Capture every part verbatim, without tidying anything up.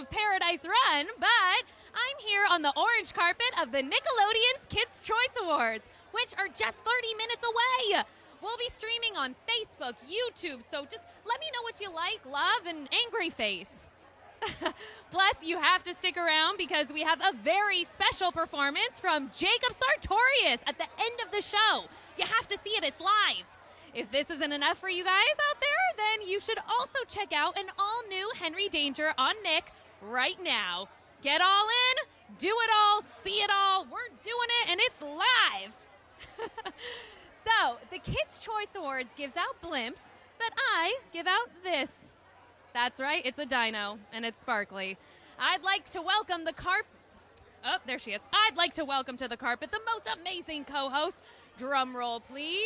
of Paradise Run, but I'm here on the orange carpet of the Nickelodeon's Kids' Choice Awards, which are just thirty minutes away. We'll be streaming on Facebook, YouTube, so just let me know what you like, love, and angry face. Plus, you have to stick around because we have a very special performance from Jacob Sartorius at the end of the show. You have to see it. It's live. If this isn't enough for you guys out there, then you should also check out an all-new Henry Danger on Nick right now. Get all in, do it all, see it all. We're doing it, and it's live. So, the Kids' Choice Awards gives out blimps, but I give out this. That's right, it's a dino, and it's sparkly. I'd like to welcome the carp... Oh, there she is. I'd like to welcome to the carpet the most amazing co-host. Drum roll, please.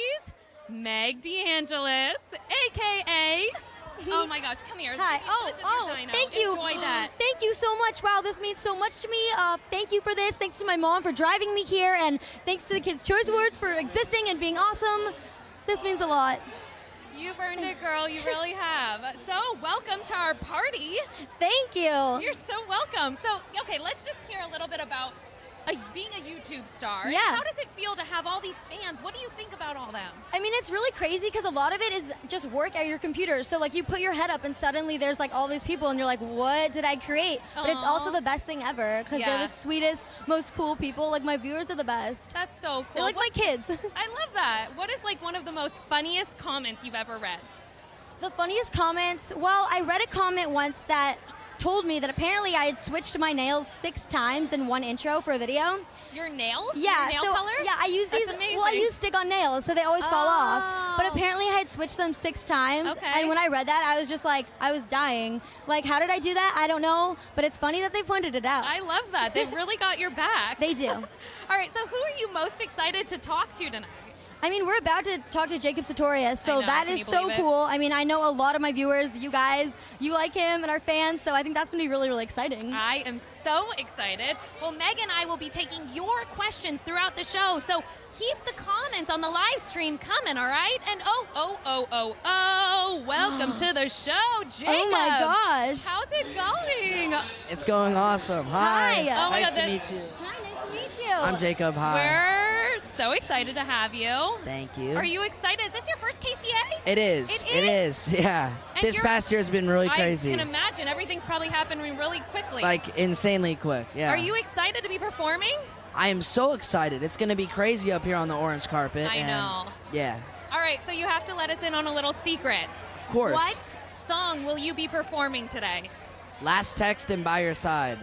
Meg DeAngelis, a k a... Oh, my gosh, come here. Hi. This Oh, is your oh, dino. thank you. Enjoy that. Thank you so much. Wow, this means so much to me. Uh, thank you for this. Thanks to my mom for driving me here, and thanks to the Kids' Choice Awards for existing and being awesome. This means a lot. You've earned it, girl. You really have. So, welcome to our party. Thank you. You're so welcome. So, okay, let's just hear a little bit about uh, being a YouTube star. Yeah. How does it feel to have all these fans? What do you think about all them? I mean, it's really crazy because a lot of it is just work at your computer. So, like, you put your head up and suddenly there's, like, all these people and you're like, what did I create? But it's also Aw. the best thing ever because Yeah. they're the sweetest, most cool people. Like, my viewers are the best. That's so cool. They're like What's- my kids. I love that. What is, like, one of the most funniest comments you've ever read? The funniest comments, well, I read a comment once that told me that apparently I had switched my nails six times in one intro for a video. Your nails? Yeah, Your nail so color? yeah, I use That's these. amazing. Well, I use stick-on nails, so they always fall off. But Oh. apparently, I had switched them six times. Okay. And when I read that, I was just like, I was dying. Like, how did I do that? I don't know. But it's funny that they pointed it out. I love that. They've really got your back. They do. All right, so who are you most excited to talk to tonight? I mean, we're about to talk to Jacob Sartorius, so I know, that can is you so believe it? cool. I mean, I know a lot of my viewers, you guys, you like him and are fans, so I think that's going to be really, really exciting. I am so excited. Well, Meg and I will be taking your questions throughout the show, so keep the comments on the live stream coming, all right? And oh, oh, oh, oh, oh, welcome to the show, Jacob. Oh my gosh. How's it going? It's going awesome. Hi. Hi. Oh my nice God, to that- meet you. Hi, nice to meet you. I'm Jacob. Hi. We're so excited to have you. Thank you. Are you excited? Is this your first K C A? It is. It It is. Yeah. And this you're- past year has been really crazy. I can imagine. Everything's probably happening really quickly. Like insanely quick. Yeah. Are you excited to be performing? I am so excited. It's going to be crazy up here on the orange carpet. I and know. Yeah. All right, so you have to let us in on a little secret. Of course. What song will you be performing today? Last text and by your side.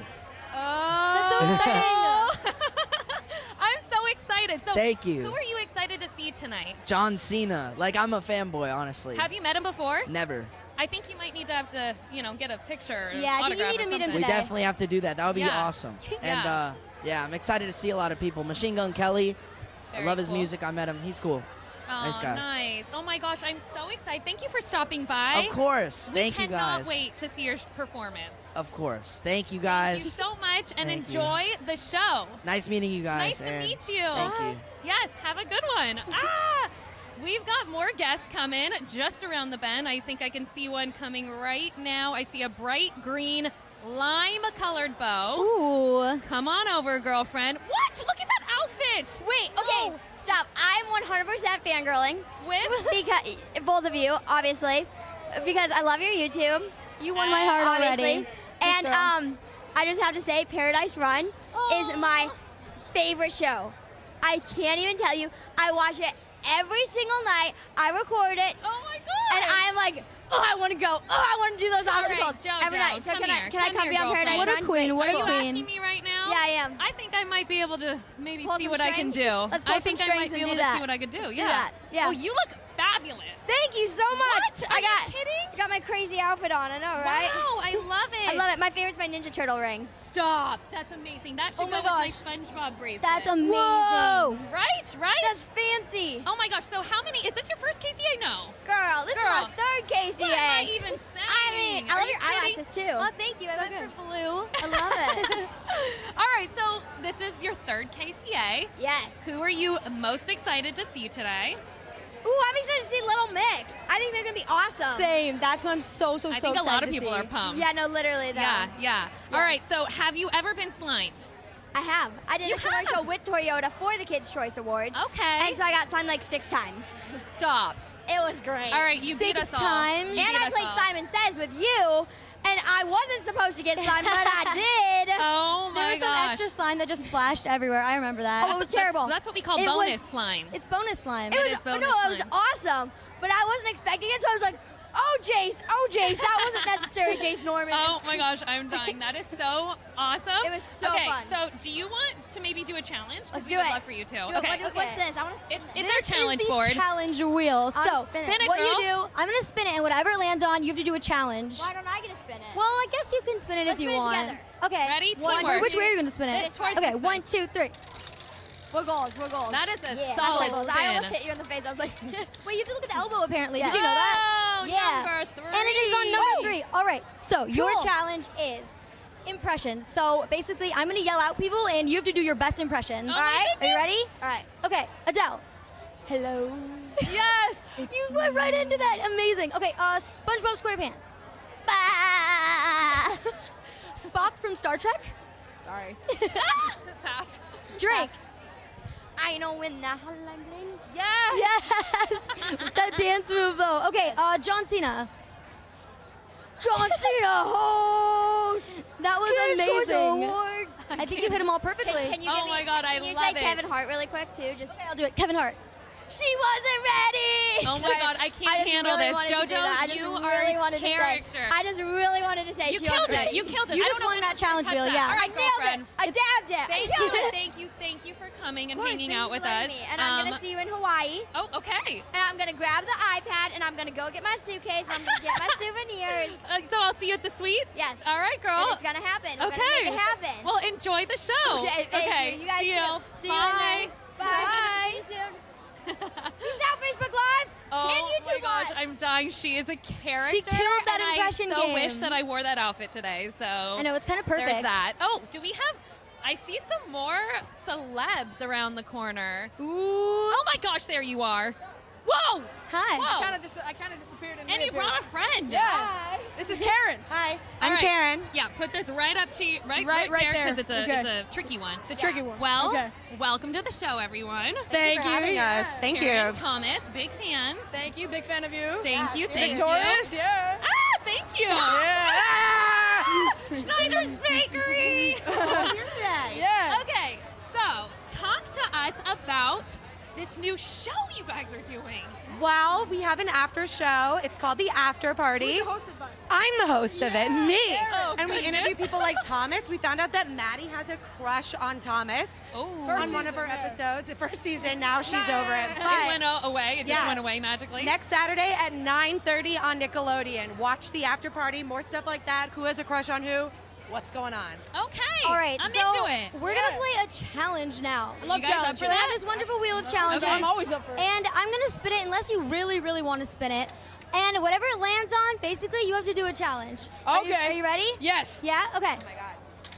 Oh. That's so exciting. I'm so excited. So Thank you. Who are you excited to see tonight? John Cena. Like I'm a fanboy, honestly. Have you met him before? Never. I think you might need to have to, you know, get a picture. or Yeah, I think you autograph need or to meet him something. We today. definitely have to do that. That would be Yeah. awesome. And Yeah. uh, yeah, I'm excited to see a lot of people. Machine Gun Kelly. Very I love his cool. music. I met him. He's cool. Oh, Nice guy. nice. Oh my gosh, I'm so excited. Thank you for stopping by. Of course. We Thank you cannot guys. wait to see your performance. Of course. Thank you Thank guys. you so much and Thank you. enjoy the show. Nice meeting you guys. Nice to and meet you. Thank you. Yes, have a good one. ah, we've got more guests coming just around the bend. I think I can see one coming right now. I see a bright green lime-colored bow. Ooh. Come on over, girlfriend. What? Look at that outfit. Wait, okay, Oh, stop. I'm one hundred percent fangirling with because both of you, obviously, because I love your YouTube, You won my heart obviously, already. and girl. um, I just have to say, Paradise Run is Aw. my favorite show. I can't even tell you. I watch it every single night. I record it, oh my god. and I'm like, oh, I want to go. Oh, I want to do those All right, obstacles JoJo, every night. So come can here. I can I Come come here, be on girlfriend. Paradise What a Run? queen, what Are a you queen. asking me right now? Yeah, I am. I think I might be able to maybe Pull see some what I can strings? do. Let's pull I some think I might strings be and able do to that. see what I could do. Let's do yeah. that. Yeah. Oh, you look fabulous. Thank you so much. What? Are I you got kidding? I got my crazy outfit on. I know, right? Wow, I love it. I love it. My favorite's my Ninja Turtle ring. Stop. That's amazing. That should Oh my go gosh. with my SpongeBob bracelet. That's amazing. Whoa. Right, right? That's fancy. oh my gosh. So how many? Is this your first K C A? No. Girl, this Girl. is my third K C A. What am I even saying? I mean, I Are love you your kidding? eyelashes too. Oh, thank you. So I went good. for blue. I love it. All right. So this is your third K C A. Yes. Who are you most excited to see today? Ooh, I'm excited to see Little Mix. I think they're gonna be awesome. Same. That's what I'm so so so I think a excited lot of to people see. are pumped. Yeah, no, literally though. Yeah, yeah. All Yes. right, so have you ever been slimed? I have. I did You a commercial have? with Toyota for the Kids' Choice Awards. Okay. And so I got signed like six times. Stop. It was great. All right, you beat Six us all. times? You And beat I us played all. Simon Says with you, and I wasn't supposed to get signed, but I did. Oh There my was some gosh. extra slime that just splashed everywhere. I remember that. Oh, it was That's- terrible. That's what we call It bonus was- slime. It's bonus slime. It was is bonus no, it was slime. awesome, but I wasn't expecting it, so I was like, "Oh, Jace, oh, Jace, that wasn't necessary, Jace Norman." It Oh was- my gosh, I'm dying. That is so awesome. It was so okay, fun. so do you want to maybe do a challenge? 'Cause Let's we do would it. love for you to. Do it. Okay. What- What's this? I want to. It's, it's This our challenge is the board. challenge wheel. I'll So, spin it. Spin it, what girl. you do, I'm going to spin it, and whatever it lands on, you have to do a challenge. Why don't I get to spin it? Well, I guess you can spin it Let's if you spin it want. together. Okay. Ready? One, Teamwork. which way are you going to spin it? It's towards Okay, this one, way. two, three. We're goals. We're goals. That is a yeah, solid goals. spin. I almost hit you in the face. I was like, Wait, you have to look at the elbow, apparently. Yeah. Did you know that? Oh, Yeah. number three. And it is on number three. All right, so your Cool. challenge is impressions. So basically, I'm going to yell out people, and you have to do your best impression. Oh All my right? Are you goodness. ready? all right. Okay, Adele. Hello. Yes. You went right into that. Amazing. Okay, uh, SpongeBob SquarePants. Bah. Spock from Star Trek. Sorry. Pass. Drake. I know when the Holland. Yes. Yes. That dance move, though. Okay, uh, John Cena. John Cena host. That was Kids' Choice amazing. Awards. I think you hit him all perfectly. Can, can you Oh give me, my God, I can you love say it. Kevin Hart really quick too? Just Okay, I'll do it. Kevin Hart. she wasn't ready. Oh my Sorry. God, I can't I just handle really this. wanted to do JoJo, that. I just you really are a wanted to say- character. I just really wanted to say You she killed wasn't it. ready. You killed it. You I just don't know won when that I'm gonna challenge touch wheel, that. yeah. All I right, nailed girlfriend. it. I dabbed it. Thank I killed you, it. thank you, thank you for coming and Of course, hanging thank out you with for letting us. Me. And I'm Um, gonna see you in Hawaii. Oh, okay. And I'm gonna grab the iPad and I'm gonna go get my suitcase and I'm gonna get my souvenirs. Uh, so I'll see you at the suite. Yes. All right, girl. And it's gonna happen. We're okay. gonna make it happen. Well, enjoy the show. okay, thank okay. you. You guys see too. you. See you in Bye. there. Bye. See you soon. Peace out, Facebook Live Oh and my YouTube gosh, Live. I'm dying. She is a character. She killed that and impression I so game. wish that I wore that outfit today. So I know, it's kind of perfect. There's that. Oh, do we have? I see some more celebs around the corner. Ooh. Oh my gosh, there you are. Whoa! Hi. Whoa! Kind of dis- I kind of disappeared and And you reappeared. brought a friend. Yeah. This is Karen. Hi. All I'm right. Karen. Yeah, put this right up to you, right, Right- right there, there. because it's a Okay. it's a tricky one. It's a tricky one. Well, Okay. welcome to the show, everyone. Thank for you. having us. Thank Karen you. Thomas, big fans. Thank you. Big fan of you. Thank you, thank Victorious. you. Yeah. Ah, thank you. Yeah. Schneider's Bakery. Yeah. Okay, so talk to us about this new show you guys are doing. Well, we have an after show. It's called The After Party. Who's hosted by? I'm the host of it, me. Oh, and we goodness. interview people like Thomas. We found out that Maddie has a crush on Thomas Oh, First on one of season, her yeah. episodes. The first season, now she's over it. it But went a- away. It just Yeah. went away magically. next Saturday at nine thirty on Nickelodeon. Watch The After Party. More stuff like that. Who has a crush on who? What's going on? Okay. All right, I'm so into it. we're gonna play a challenge now. I love You guys up challenges. for We're gonna have that? this wonderful wheel of challenges. Okay. I'm always up for it. And I'm gonna spin it unless you really, really want to spin it. And whatever it lands on, basically you have to do a challenge. Are you, Okay. are you ready? Yes. Yeah? Okay. Oh my God.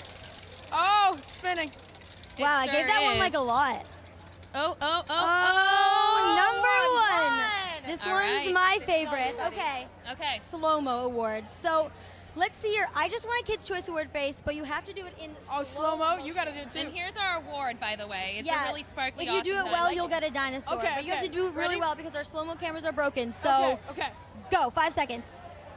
Oh, it's spinning. It Wow, I sure gave that one is. like a lot. Oh, oh, oh, Oh, oh. number one. one. This All one's right. my favorite. everybody. Okay. Okay. Slow-mo awards. So let's see your, I just want a Kids' Choice Award face, but you have to do it in Oh, slow mo. You got to do it too. And here's our award, by the way. It's yeah. a really sparkly, If you do awesome it die. well, Like you'll it. get a dinosaur. Okay, But you have okay. to do it really Ready? well because our slow-mo cameras are broken. So Okay. Okay. go, five seconds.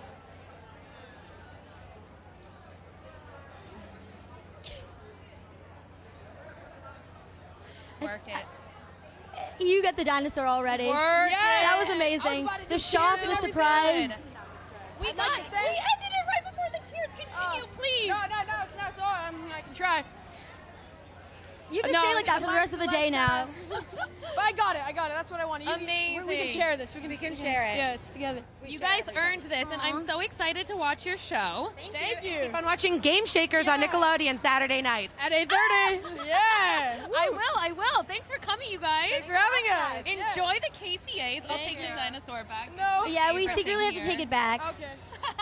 Work it. You get the dinosaur already. Work Yeah. it. That was I was amazing. about to The do shock and the everything. surprise. We I'd got like to we thank- ended it right before the tears. Continue, Oh. please. No, no, no. It's not. It's all. I'm, I can try. You can No, stay like that for the rest of the day now. But I got it. I got it. That's what I want. You, We, we can Amazing. share this. We can, We can share it. Yeah, it's together. You guys earned this, and I'm Aw. so excited to watch your show. Thank you. Keep on watching Game Shakers on Yeah. Nickelodeon Saturday nights. At eight thirty. Yeah. I will, I will. Thanks for coming, you guys. Thanks for having us. Yeah. Enjoy the K C As. I'll Thank take you. the dinosaur back. No. Yeah, we Favorite secretly have thing to take here. it back. Okay.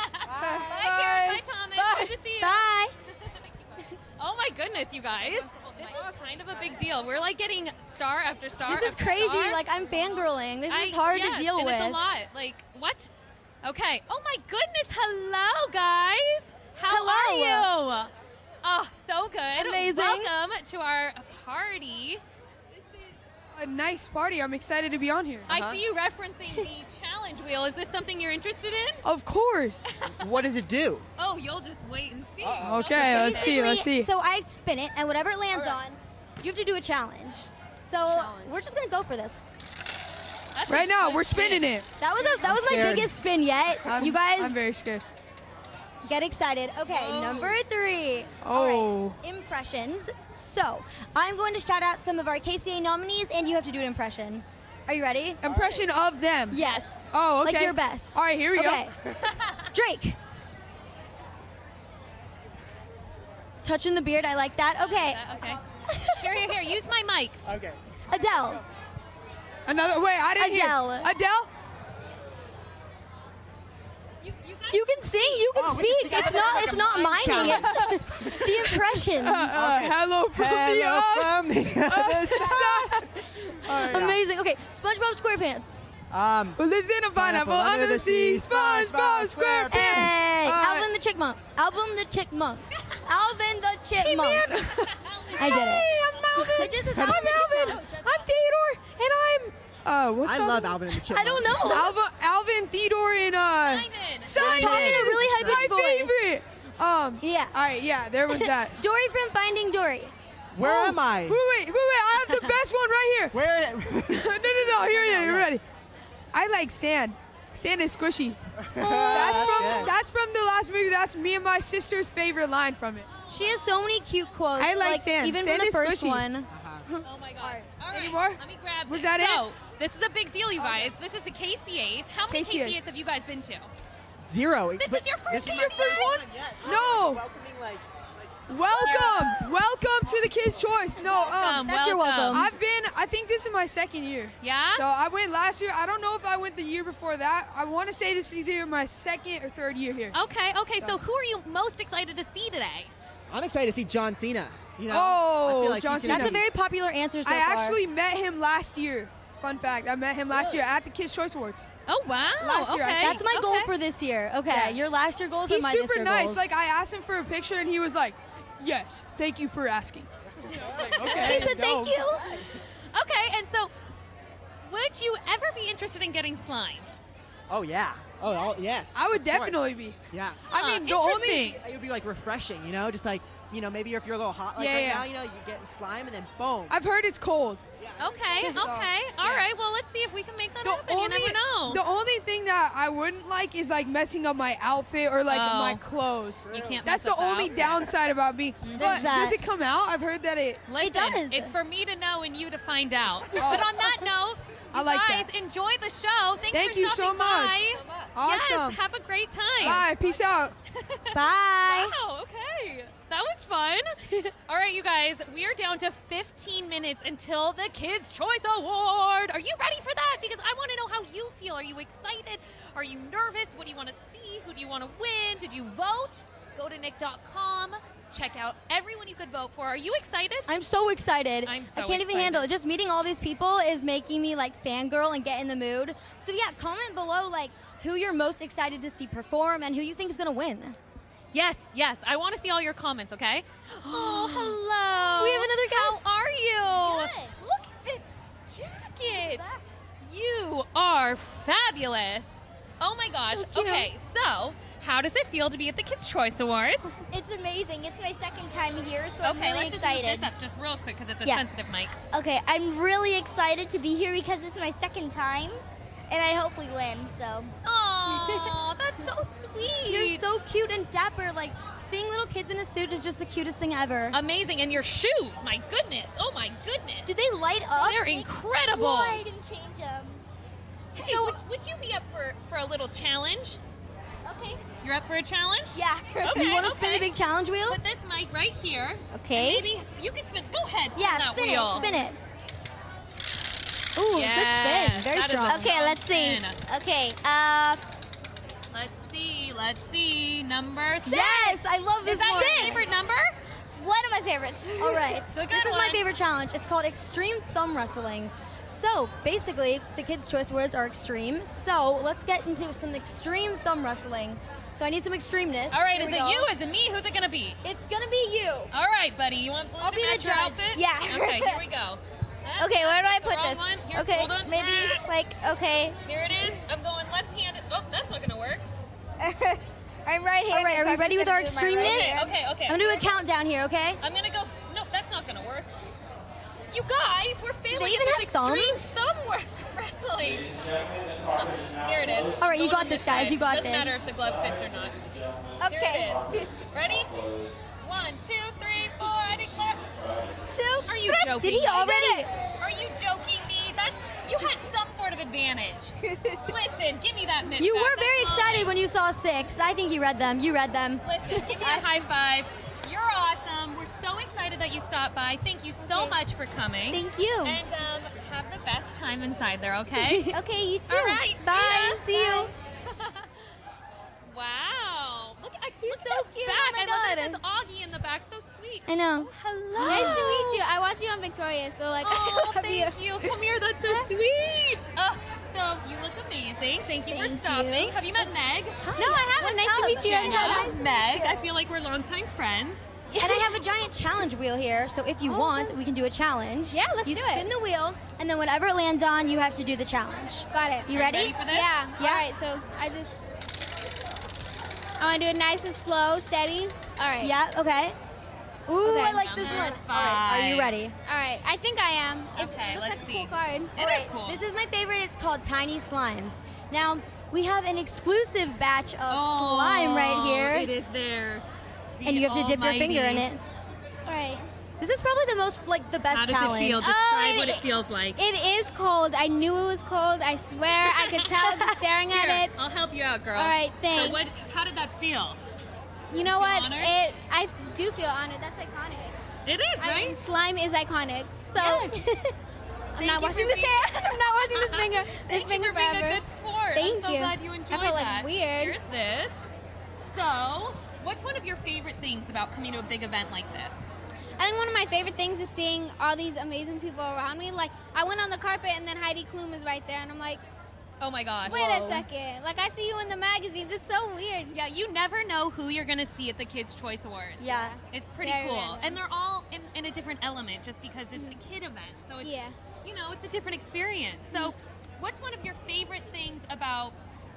Bye, Karen. Bye, Thomas. Bye. Good to see you. Bye. Oh my goodness, you guys. This is kind of a big deal. We're like getting star after star. This is after crazy. star. Like, I'm fangirling. This I- is hard yes, to deal and with. It's a lot. Like, what? Okay. Oh my goodness. Hello, guys. How Hello. are you? Oh, so good. Amazing. Welcome to our party. This is a nice party. I'm excited to be on here. I see you referencing the challenge wheel. Is this something you're interested in? Of course. What does it do? Oh, you'll just wait and see. Okay, let's see. Let's see. So I spin it, and whatever it lands on, you have to do a challenge. So we're just gonna go for this. That's Right a now, good we're spinning spin. it. That was a, that was my scared. biggest spin yet. I'm, you guys I'm very scared. get excited. Okay, Oh. number three. All Oh. right, impressions. So I'm going to shout out some of our K C A nominees, and you have to do an impression. Are you ready? Impression of them. Yes. Oh, okay. Like your best. All right, here we okay. go. Drake. Touching the beard, I like that. Okay. Okay. Here, here, here. Use my mic. Okay. Adele. Another. Wait, I didn't Adele. hear. Adele. You, you guys You can sing, you can Oh, we can speak. speak. I It's thought not it it's was not like a miming. mind It's the impressions. Uh, uh, Okay. hello from Hello the from the other side. All right. Amazing. Okay, SpongeBob SquarePants. Um, Who lives in a pineapple under the sea? SpongeBob SquarePants. Hey, Uh, Alvin the Chipmunk. Alvin the Chipmunk. Alvin the Chipmunk. I did it. Hey, I'm Alvin. It just is I'm Alvin the Alvin. Chipmunk. I'm Theodore, and I'm. Uh, what's I up? love Alvin and the Chipmunks. I don't know. Alvin, Alvin, Theodore, and uh. Simon. Simon. Talking in a really high My pitched voice. favorite. Um. Yeah. All right. Yeah. There was that. Dory from Finding Dory. Where Oh, am I? Wait, wait, wait, wait. I have the best one right here. Where? no, no, no. Here, here. You're ready. I like sand. Sand is squishy. That's from Yeah. that's from the last movie. That's me and my sister's favorite line from it. She has so many cute quotes. I like sand. Even Sand from is the first squishy. one. Oh my gosh. All right. Any more? Let me grab Was this. that it? So, this is a big deal, you guys. This is the K C As. How many K C As. K C As have you guys been to? Zero. This But is your first This is K your C A? first one? No. Welcoming like. Welcome, welcome to the Kids' Choice. No, um, Welcome, That's your welcome. I've been. I think this is my second year. Yeah? So I went last year. I don't know if I went the year before that. I want to say this is either my second or third year here. Okay, okay. So, who are you most excited to see today? I'm excited to see John Cena. You know. Oh, I feel like John he's gonna That's a be- very popular answer so I far. actually met him last year. Fun fact: I met him last year at the Kids' Choice Awards. Oh, wow. Last year, I okay. think. That's my goal okay. for this year. Okay, Yeah. your last year goals He's are my this super year nice. goals. Like I asked him for a picture, and he was like, "Yes, thank you for asking." he said thank you. Okay, and so, would you ever be interested in getting slimed? Oh yeah. Oh oh, yes. I would of course. definitely be. Yeah. I Huh, mean, the only interesting. It would be like refreshing, you know, just like you know, maybe if you're a little hot like Yeah, right yeah. now, you know, you get slime and then boom. I've heard it's cold. Okay, So, okay. All yeah. right, well, let's see if we can make that The happen. only, you never know. the only thing that I wouldn't like is like messing up my outfit or like Oh. my clothes. You can't That's mess the up only that. downside about me. But There's that. does it come out? I've heard that it. Listen, does. it's for me to know and you to find out. But on that note, I you like guys that. enjoy the show. Thanks Thank for you so stopping much. by. Awesome. Yes, have a great time. Bye. Peace out. Bye. Wow, okay. That was fun. All right, you guys, we are down to fifteen minutes until the Kids' Choice Award. Are you ready for that? Because I want to know how you feel. Are you excited? Are you nervous? What do you want to see? Who do you want to win? Did you vote? Go to nick dot com. Check out everyone you could vote for. Are you excited? I'm so excited. I'm so I can't even excited. handle it. Just meeting all these people is making me like fangirl and get in the mood. So yeah, comment below like who you're most excited to see perform and who you think is gonna win. Yes, yes. I want to see all your comments, okay? Oh, hello. We have another guest. How are you? Good. Look at this jacket. You are fabulous. Oh my gosh. So cute. Okay, so how does it feel to be at the Kids' Choice Awards? It's amazing. It's my second time here, so I'm Okay, really let's excited. just move this up just real quick because it's a Yeah. sensitive mic. Okay, I'm really excited to be here because this is my second time, and I hope we win. So Oh, that's so sweet. You're so cute and dapper. Like seeing little kids in a suit is just the cutest thing ever. amazing. And your shoes, my goodness. Oh my goodness. Do they light up? They're incredible. I can change them. Hey, So- would, would you be up for, for a little challenge? Okay. You're up for a challenge? Yeah. Okay, you want to spin okay. the big challenge wheel? Put this mic right here. Okay. And maybe you can spin. Go ahead. Spin Yeah, that spin wheel. it. Spin it. Ooh, Yes, good spin. Very that is a- strong. Okay, let's see. Spin. Okay. Uh, Let's see. Let's see. Number six. Yes, I love this Is that one. your favorite number? one of my favorites. All right. It's a good This is my one. favorite challenge. It's called Extreme Thumb Wrestling. So basically, the kids' choice words are extreme. So let's get into some extreme thumb wrestling. So I need some extremeness. All right, Here is we it go. you? Is it me? Who's it gonna be? It's gonna be you. All right, buddy. You want blue I'll to be the match your judge. outfit? Yeah. Okay, here we go. That's- Okay, where do I that's the put wrong this? one. Here, Okay, hold on. maybe like okay. Here it is. I'm going left-handed. Oh, that's not gonna work. I'm right here. All right, are so we I'm ready just with our gonna do my right extremeness? Okay, hand. okay, okay. I'm gonna do a countdown here, okay? I'm gonna go. No, that's not gonna work. You guys, we're failing they even at have this extreme thumbs? thumb wor- wrestling. Oh, here it is. All right, you Going got this, side. guys, you got Doesn't this. matter if the glove fits or not. Okay. Here it is. Ready? One, two, three, four. I declare. Two. Are you joking? Did he me? already? Are you joking me? That's you had some sort of advantage. Listen, give me that mitt. You back. were That's very excited mine. when you saw six. I think you read them. You read them. Listen, give me a high five. You're awesome. We're so excited that you stopped by. Thank you so Okay. much for coming. Thank you. And um, have the best time inside there, okay? Okay, you too. All right. Bye. See See ya. you. Wow. Look, I, He's look so at that cute. back. Oh my I love that it God. says Augie in the back. So sweet. I know. Hello. Nice to meet you. I watch you on Victoria, so like Oh, I love you. thank you. Come here. That's so sweet. Oh, so you look amazing. Thank you for Thank stopping. you. Have you met Meg? No, I haven't. Nice to meet you. Jenna, Jenna. Meg. I feel like we're longtime friends. And I have a giant challenge wheel here, so if you Oh, want, cool. we can do a challenge. Yeah, let's you do spin it. the wheel, and then whatever it lands on, you have to do the challenge. Got it. You Are ready? ready for this? Yeah. Yeah. All right. So I just I want to do it nice and slow, steady. All right. Yeah, okay. Ooh, Okay. I like this Number one. All right, are you five. ready? All right. I think I am. It's, Okay, it looks let's like a see. cool card. It All is right, cool. this is my favorite. It's called Tiny Slime. Now, we have an exclusive batch of slime right Oh, here, It is there. The and you have to dip your finger in almighty- it. All right. This is probably the most, like, the best How does challenge. it feel? Oh, Describe it- what it feels like. It is cold. I knew it was cold. I swear. I could tell just staring Here, at it. I'll help you out, girl. All right, So thanks. what? How did that feel? You know feel what? honored? It. I do feel honored. That's iconic. It is, I right? think slime is iconic. So Yes. I'm Thank not you washing for this being- hand. I'm not washing this finger. This Thank you finger for being forever. a good sport. Thank I'm so you. glad you enjoyed I felt like that. weird. Here's this. So, what's one of your favorite things about coming to a big event like this? I think one of my favorite things is seeing all these amazing people around me. Like I went on the carpet and then Heidi Klum is right there, and I'm like, Oh my gosh. wait a second. Like I see you in the magazines. It's so weird. Yeah, you never know who you're going to see at the Kids' Choice Awards. Yeah. It's pretty Very cool. random. And they're all in, in a different element just because it's a kid event. So it's, Yeah. you know, it's a different experience. So what's one of your favorite things about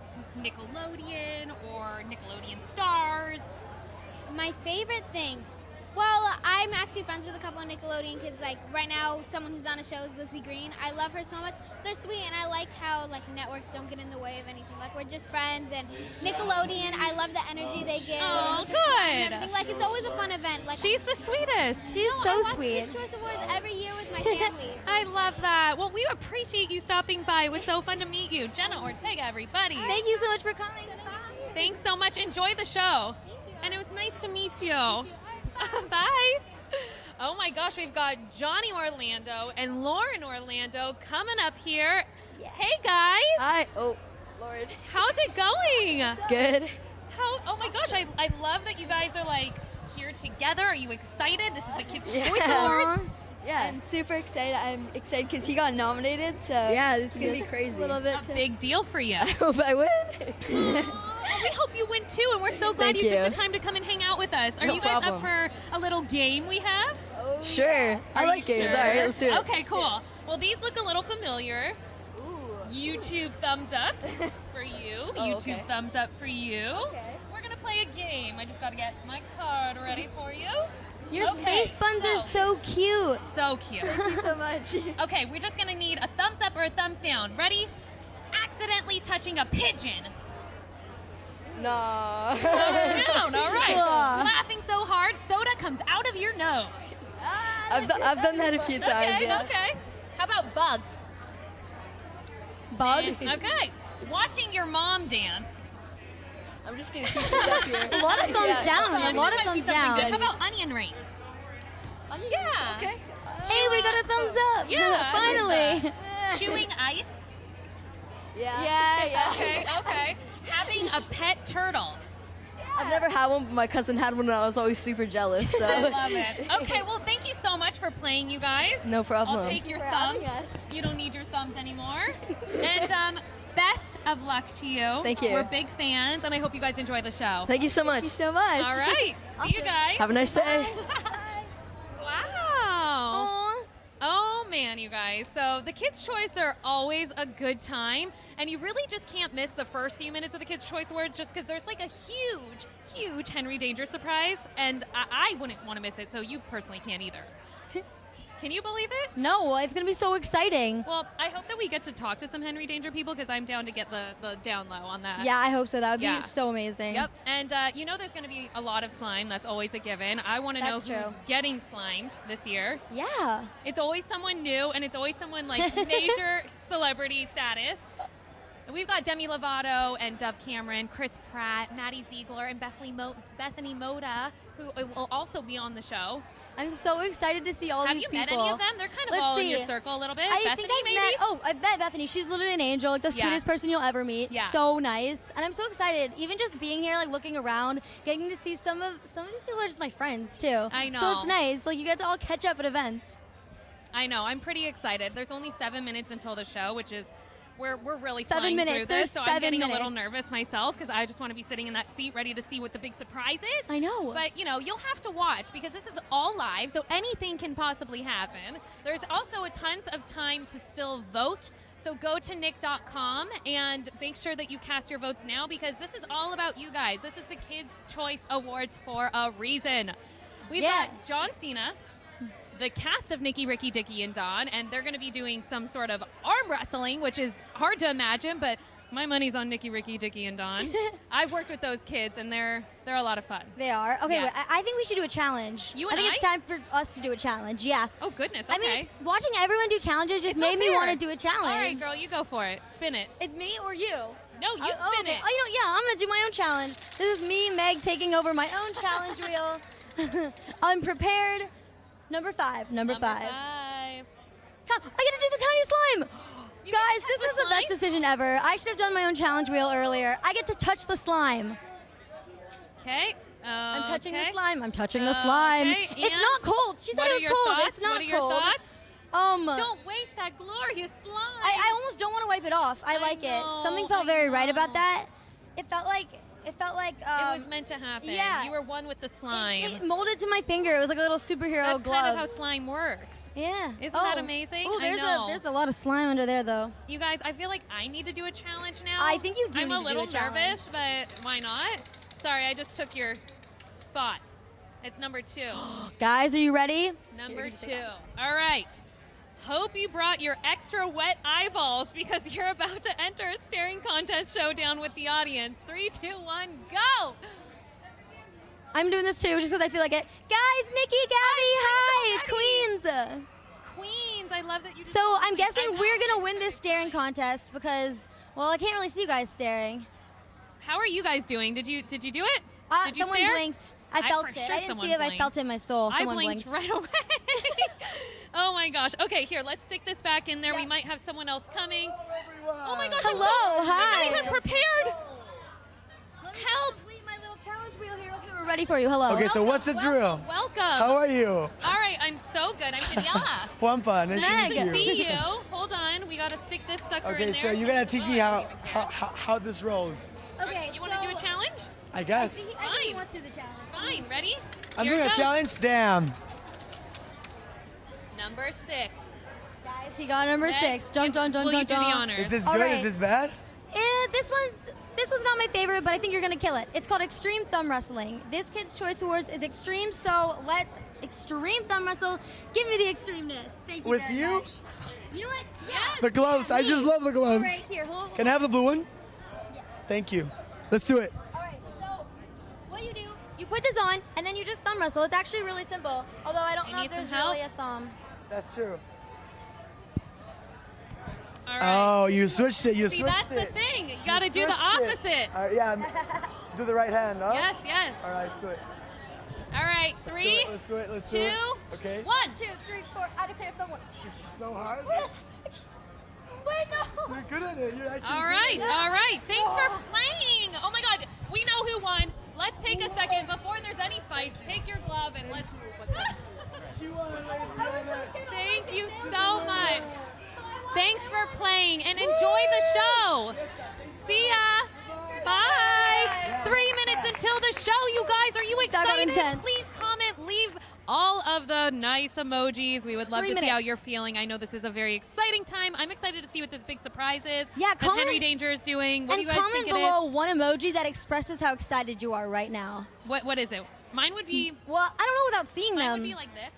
Nickelodeon or Nickelodeon stars? My favorite thing. Well, I'm actually friends with a couple of Nickelodeon kids. Like right now, someone who's on a show is Lizzie Green. I love her so much. They're sweet, and I like how like networks don't get in the way of anything. Like we're just friends. And Nickelodeon, I love the energy they give. Oh, with the slime and good. everything. Like it's always a fun event. Like She's the sweetest. She's no, so I watch sweet. Kids' Choice Awards every year with my family. So I love that. Well, we appreciate you stopping by. It was so fun to meet you. Jenna Ortega, everybody. Thank you so much for coming. Thanks so much. Enjoy the show. Thank you. And it was nice to meet you. All right, bye. Bye. Oh my gosh, we've got Johnny Orlando and Lauren Orlando coming up here. Hey guys, Hi. Oh, Lord. how's it going? Good. How? Oh my gosh, I, I love that you guys are like here together. Are you excited? This is the Kids' Yeah. Choice Awards. Yeah. I'm super excited. I'm excited because he got nominated. So Yeah, it's gonna be just crazy. A little bit. A to- big deal for you. I hope I win. Well, we hope you win too, and we're so glad Thank you, took you. the time to come and hang out with us. Are No you guys problem. up for a little game we have? Sure. I Are like you games. sure? All right, let's do it. Okay, cool. Well, these look a little familiar. YouTube thumbs up for you. Oh, YouTube okay. thumbs up for you. We're gonna play a game. I just gotta get my card ready for you. Your Okay, space buns are so- so cute. So cute. Thank you so much. Okay, we're just gonna need a thumbs up or a thumbs down. Ready? Accidentally touching a pigeon. Nah. Thumbs down. All right. Cool. Laughing so hard, soda comes out of your nose. I've, do- I've done that a few times. Okay. Yeah. Okay. How about bugs? Bugs. Okay. Watching your mom dance. I'm just gonna keep this up here. A lot of thumbs Yeah. down. That A lot of might be thumbs something good. down. How about onion rings? Yeah. Okay. Hey, we got a thumbs up. Yeah, I did Finally. Chewing ice. Yeah. Yeah, yeah. Okay, okay. Having a pet turtle. I've never had one, but my cousin had one, and I was always super jealous. So. I love it. Okay, well, thank you so much for playing, you guys. No problem. I'll take your For thumbs. having us. You don't need your thumbs anymore. And um, best of luck to you. Thank you. We're big fans, and I hope you guys enjoy the show. Thank you so much. Thank you so much. All right. See you guys. Have a nice day. Wow. Oh man, you guys. So the Kids' Choice are always a good time, and you really just can't miss the first few minutes of the Kids' Choice Awards just because there's like a huge, huge Henry Danger surprise, and I, I wouldn't want to miss it, so you personally can't either. Can you believe it? No, it's going to be so exciting. Well, I hope that we get to talk to some Henry Danger people because I'm down to get the, the down low on that. Yeah, I hope so. That would Yeah. be so amazing. Yep. And uh, you know there's going to be a lot of slime. That's always a given. I want to know That's who's true. getting slimed this year. Yeah. It's always someone new, and it's always someone like major celebrity status. And we've got Demi Lovato and Dove Cameron, Chris Pratt, Maddie Ziegler, and Bethany, Mo- Bethany Moda, who will also be on the show. I'm so excited to see all Have these you people. met any of them? They're kind of Let's all in see. your circle a little bit. I Bethany, think I've maybe? met. Oh, I've met Bethany. She's literally an angel, like the Yeah. sweetest person you'll ever meet. Yeah. So nice, and I'm so excited. Even just being here, like looking around, getting to see some of some of these people are just my friends too. I know. So it's nice. Like you get to all catch up at events. I know. I'm pretty excited. There's only seven minutes until the show, which is we're we're really Seven flying minutes. through There's this, so I'm seven getting a little minutes. nervous myself because I just want to be sitting in that seat, ready to see what the big surprise is. I know. But you know, you'll have to watch because this is all live, so anything can possibly happen. There's also a tons of time to still vote. So go to nick dot com and make sure that you cast your votes now because this is all about you guys. This is the Kids' Choice Awards for a reason. We've Yeah. got John Cena, the cast of Nikki, Ricky, Dickie, and Dawn, and they're going to be doing some sort of arm wrestling, which is hard to imagine, but my money's on Nikki, Ricky, Dickie, and Dawn. I've worked with those kids, and they're they're a lot of fun. They are. Okay, Yes. wait, I, I think we should do a challenge. You I and think I? it's time for us to do a challenge. Yeah. Oh, goodness. Okay. I mean, it's, watching everyone do challenges just It's not made me fair. want to do a challenge. All right, girl, you go for it. Spin it. It's me or you? No, you Oh, spin okay. it. Oh, you know, yeah, I'm gonna do my own challenge. This is me, Meg, taking over my own challenge wheel. I'm prepared. Number five. Number, Number five. five. Tom, I get to do the tiny slime. You Guys, get to this touch was the the best slime? decision ever. I should have done my own challenge wheel earlier. I get to touch the slime. Okay. I'm touching okay. the slime. I'm touching the Uh, slime. okay, It's and not cold. She said what it are was your cold. Thoughts? It's not what are your cold. thoughts? Um, Don't waste that glorious slime. I, I almost don't want to wipe it off. I, I like know, it. Something felt I very right about know. that. It felt like it felt like um, it was meant to happen. yeah. You were one with the it, slime. it molded to my finger. It was like a little superhero That's glove. kind of how slime works. yeah. Isn't oh. that amazing? Oh, I there's know. a there's a lot of slime under there though. You guys, I feel like I need to do a challenge now. I think you do I'm need a to do little a challenge. nervous, but why not? Sorry, I just took your spot. It's number two. Guys, are you ready? Number two. All right. Hope you brought your extra wet eyeballs because you're about to enter a staring contest showdown with the audience. Three, two, one, go! I'm doing this too, just because I feel like it. Guys, Nikki, Gabby, hi, already. Queens. Queens, I love that you. So I'm guessing I know, we're gonna I'm win very this staring excited. contest because, well, I can't really see you guys staring. How are you guys doing? Did you did you do it? Uh, did you someone stare? blinked. I I- felt for it. sure I didn't someone see it. but I blinked. felt it in my soul. I Someone blinked, right away. Oh my gosh. Okay, here, let's stick this back in there. We might have someone else coming. Oh my gosh. I'm Hello, so, hi. I'm not even prepared. Help. Complete my little challenge wheel here. Okay, we're ready for you. Hello. Okay, so what's the Welcome, drill? Welcome. How are you? All right, I'm so good. I'm Daniela. Wampa, nice Meg. to meet you. See you. Hold on. We got to stick this sucker in Okay, there. so you're gonna teach me Oh, how I can't even how, get it. how, how this rolls. Okay, You want to do a so- challenge? I I guess. think, I think he Fine. wants to do the challenge. Fine. Ready? I'm Here doing it a goes. challenge. Damn. Number six. Guys, he got number Meg, six. Dun, dun, dun, Will dun, you do the dun. honors? Is this All good? right. Is this bad? Eh, this one's this was not my favorite, but I think you're gonna kill it. It's called Extreme Thumb Wrestling. This Kids' Choice Awards is extreme, so let's extreme thumb wrestle. Give me the extremeness. Thank you. With very you? much. You know what? Yes. The gloves. I me. just love the gloves. All right, here. Hold, Can I have the blue one? Yeah. Thank you. Let's do it. All right. So what you do? You put this on, and then you just thumb wrestle. It's actually really simple. Although I don't You know need if there's some help? really a thumb. That's true. All right. Oh, you switched it. You See, switched that's it. the thing. You You got to do the switched it. opposite. All right, yeah. I'm- do the right hand, huh? Yes, yes. All right, let's do it. All right. Let's Three, do it. Let's do it. Let's do two, it. Okay. one. Two, three, four. I declare thumb one. This is so hard. Wait, no. You're good at it. You're actually All good right, at it. all right. Thanks for playing. Oh my God, we know who won. let's take a second before there's any fights. Take your glove and let's. Thank you so much. Thanks for playing and enjoy the show. See ya. Bye. Three minutes until the show, you guys. Are you That got excited? intense. Please comment, leave all of the nice emojis. We would love Three to see minutes. how you're feeling. I know this is a very exciting time. I'm excited to see what this big surprise is. Yeah, that comment- Henry Danger is doing. What and do you guys comment think it below is? one emoji that expresses how excited you are right now. What What is it? Mine would be. Well, I don't know without seeing Mine them. would be like this.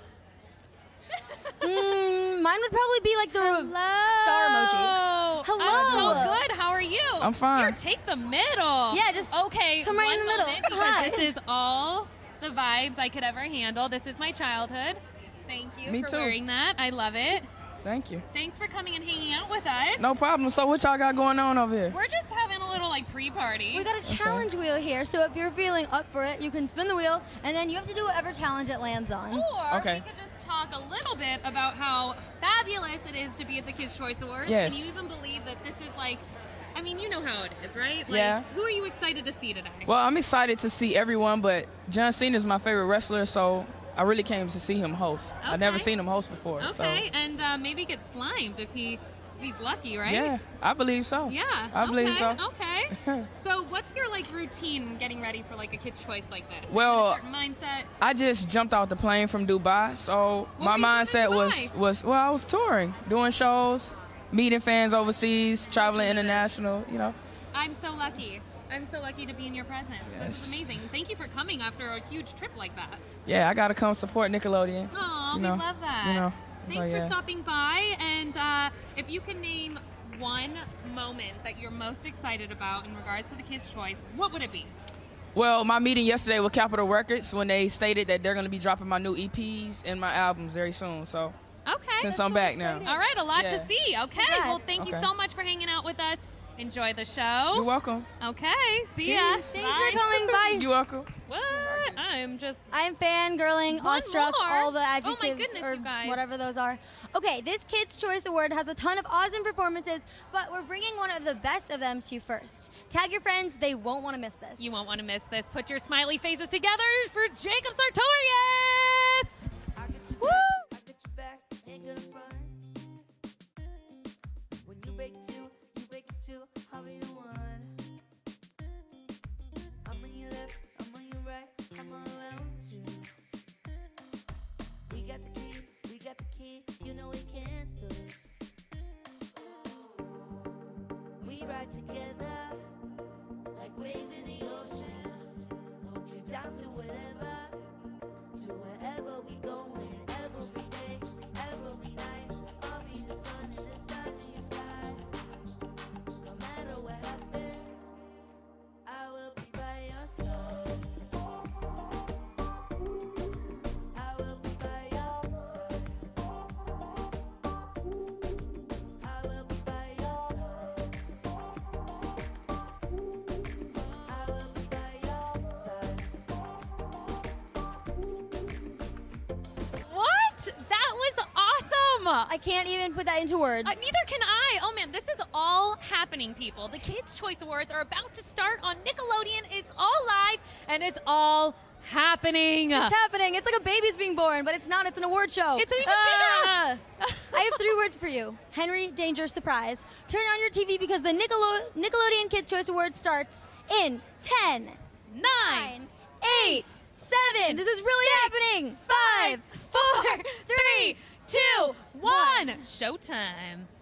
mm, mine would probably be like the star emoji. Hello. I'm so good. How are you? I'm fine. Here, take the middle. Yeah, just okay. come right one in the middle. moment, because Hi. this is all the vibes I could ever handle. This is my childhood. Thank you Me for too. wearing that. I love it. Thank you. Thanks for coming and hanging out with us. No problem. So what y'all got going on over here? We're just having a little like pre-party. We got a challenge wheel here, so if you're feeling up for it, you can spin the wheel, and then you have to do whatever challenge it lands on. Or Okay. we could just talk a little bit about how fabulous it is to be at the Kids' Choice Awards. Yes. And you even believe that this is like, I mean, you know how it is, right? Like, Yeah. Who are you excited to see today? Well, I'm excited to see everyone, but John Cena is my favorite wrestler, so I really came to see him host. I've never Okay. seen him host before. Okay, and uh, maybe get slimed if he if he's lucky, right? So yeah, I believe so. Yeah. I believe okay, so. Okay. So what's your like routine getting ready for like a Kids' Choice like this? Well, Is it a certain mindset. I just jumped off the plane from Dubai, so What my were you doing in mindset was Dubai? was well, I was touring, doing shows, meeting fans overseas, traveling international. You know. I'm so lucky. I'm so lucky to be in your presence. This is Yes. amazing. Thank you for coming after a huge trip like that. Yeah, I gotta come support Nickelodeon. Oh, you we know, love that. You know. Thanks so, for yeah. stopping by. And uh, if you can name one moment that you're most excited about in regards to the Kids' Choice, what would it be? Well, my meeting yesterday with Capitol Records when they stated that they're going to be dropping my new E Ps and my albums very soon. So Okay. since I'm back now. All right, a lot Yeah. to see. Okay. Congrats. Well, thank you Okay. so much for hanging out with us. Enjoy the show. You're welcome. Okay. See ya. Peace. Thanks Bye. for coming by. You're welcome. What? I'm just. I am fangirling, One awestruck, more? all the Oh my adjectives goodness, or you guys. whatever those are. Okay, this Kids' Choice Award has a ton of awesome performances, but we're bringing one of the best of them to you first. Tag your friends; they won't want to miss this. You won't want to miss this. Put your smiley faces together for Jacob Sartorius. Woo! Ain't gonna front. When you break it two, you break it two, I'll be the one. I'm on your left, I'm on your right, I'm all around you. We got the key, we got the key, you know we can't lose. We ride together like waves in the ocean. Hold you down through whatever, to wherever we going. Every day, every night, I'll be the sun and the stars in your sky. No matter what happens, I will be by your side. I will be by your side. I will be by your side. I will be by your side. What? That was awesome. I can't even put that into words. Uh, neither can I. Oh man, this is all happening, people. The Kids' Choice Awards are about to start on Nickelodeon. It's all live and it's all happening. It's happening. It's like a baby's being born, but it's not. It's an award show. It's even Ah! bigger. I have three words for you. Henry Danger surprise. Turn on your T V because the Nickelo- Nickelodeon Kids' Choice Award starts in ten, Nine, eight, seven. This is really happening. Five, four, three, two, one. Showtime.